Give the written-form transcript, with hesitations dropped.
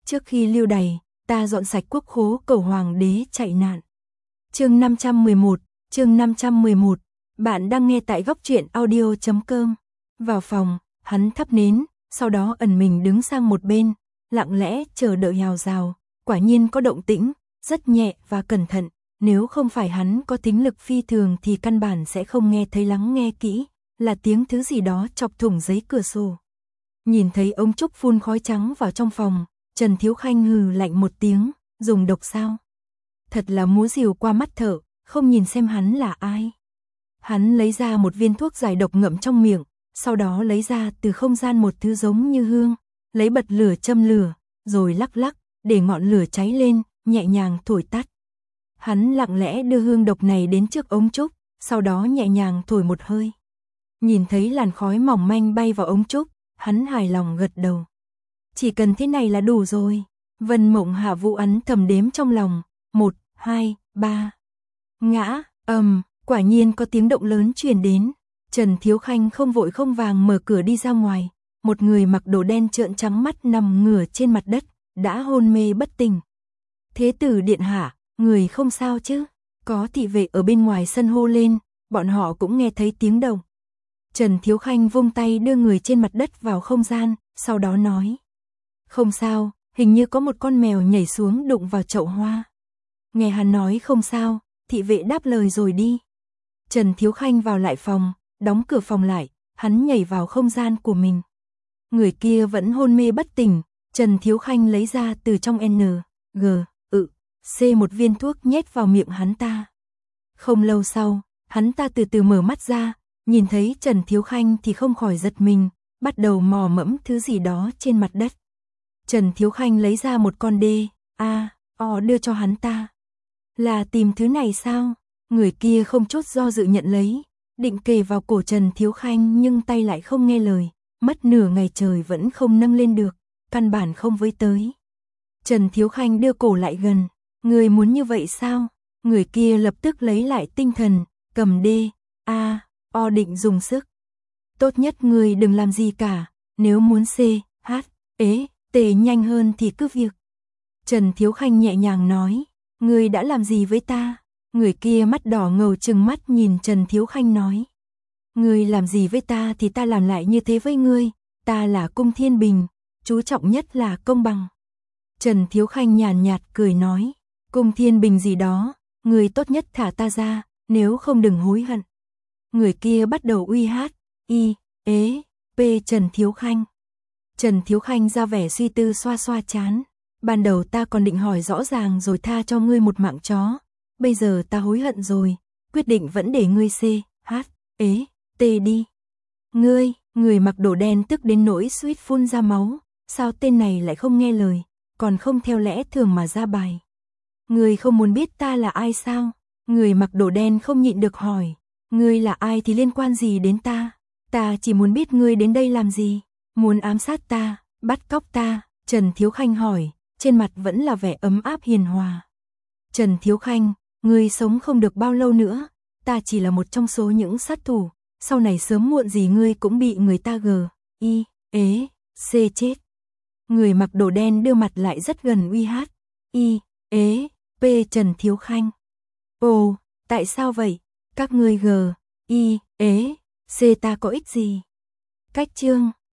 Trước khi lưu đày, ta dọn sạch quốc khố cầu hoàng đế chạy nạn. Chương 511, chương 511. Bạn đang nghe tại góc truyện audio.com. Vào phòng, hắn thắp nến, sau đó ẩn mình đứng sang một bên, lặng lẽ chờ đợi hào rào. Quả nhiên có động tĩnh, rất nhẹ và cẩn thận. Nếu không phải hắn có tính lực phi thường thì căn bản sẽ không nghe thấy. Lắng nghe kỹ, là tiếng thứ gì đó chọc thủng giấy cửa sổ. Nhìn thấy ống trúc phun khói trắng vào trong phòng, Trần Thiếu Khanh hừ lạnh một tiếng, dùng độc sao? Thật là múa rìu qua mắt thợ, không nhìn xem hắn là ai. Hắn lấy ra một viên thuốc giải độc ngậm trong miệng, sau đó lấy ra từ không gian một thứ giống như hương, lấy bật lửa châm lửa, rồi lắc lắc, để ngọn lửa cháy lên, nhẹ nhàng thổi tắt. Hắn lặng lẽ đưa hương độc này đến trước ống trúc, sau đó nhẹ nhàng thổi một hơi. Nhìn thấy làn khói mỏng manh bay vào ống trúc, hắn hài lòng gật đầu. Chỉ cần thế này là đủ rồi. Vân Mộng Hạ Vũ ấn thầm đếm trong lòng, 1, 2, 3. Ngã, quả nhiên có tiếng động lớn truyền đến. Trần Thiếu Khanh không vội không vàng mở cửa đi ra ngoài. Một người mặc đồ đen trợn trắng mắt nằm ngửa trên mặt đất, đã hôn mê bất tỉnh. Thế tử điện hạ, người không sao chứ? Có thị vệ ở bên ngoài sân hô lên, bọn họ cũng nghe thấy tiếng động. Trần Thiếu Khanh vung tay đưa người trên mặt đất vào không gian, sau đó nói. Không sao, hình như có một con mèo nhảy xuống đụng vào chậu hoa. Nghe hắn nói không sao, thị vệ đáp lời rồi đi. Trần Thiếu Khanh vào lại phòng, đóng cửa phòng lại, hắn nhảy vào không gian của mình. Người kia vẫn hôn mê bất tỉnh, Trần Thiếu Khanh lấy ra từ trong C một viên thuốc nhét vào miệng hắn ta. Không lâu sau, hắn ta từ từ mở mắt ra, nhìn thấy Trần Thiếu Khanh thì không khỏi giật mình, bắt đầu mò mẫm thứ gì đó trên mặt đất. Trần Thiếu Khanh lấy ra một con đưa cho hắn ta. Là tìm thứ này sao? Người kia không chút do dự nhận lấy, định kề vào cổ Trần Thiếu Khanh nhưng tay lại không nghe lời, mất nửa ngày trời vẫn không nâng lên được, căn bản không với tới. Trần Thiếu Khanh đưa cổ lại gần, người muốn như vậy sao? Người kia lập tức lấy lại tinh thần, cầm định dùng sức. Tốt nhất người đừng làm gì cả, nếu muốn nhanh hơn thì cứ việc. Trần Thiếu Khanh nhẹ nhàng nói, người đã làm gì với ta? Người kia mắt đỏ ngầu trừng mắt nhìn Trần Thiếu Khanh nói. Người làm gì với ta thì ta làm lại như thế với ngươi, ta là Cung Thiên Bình, chú trọng nhất là công bằng. Trần Thiếu Khanh nhàn nhạt cười nói, Cung Thiên Bình gì đó, người tốt nhất thả ta ra, nếu không đừng hối hận. Người kia bắt đầu uy hát, Trần Thiếu Khanh. Trần Thiếu Khanh ra vẻ suy tư xoa xoa trán. Ban đầu ta còn định hỏi rõ ràng rồi tha cho ngươi một mạng chó. Bây giờ ta hối hận rồi, quyết định vẫn để ngươi đi. Người mặc đồ đen tức đến nỗi suýt phun ra máu. Sao tên này lại không nghe lời, còn không theo lẽ thường mà ra bài. Ngươi không muốn biết ta là ai sao? Người mặc đồ đen không nhịn được hỏi. Ngươi là ai thì liên quan gì đến ta? Ta chỉ muốn biết ngươi đến đây làm gì? Muốn ám sát ta, bắt cóc ta? Trần Thiếu Khanh hỏi, trên mặt vẫn là vẻ ấm áp hiền hòa. Trần Thiếu Khanh, ngươi sống không được bao lâu nữa, ta chỉ là một trong số những sát thủ, sau này sớm muộn gì ngươi cũng bị người ta chết. Người mặc đồ đen đưa mặt lại rất gần uy hát, Trần Thiếu Khanh. Ồ, tại sao vậy? Các ngươi ta có ích gì? Cách chương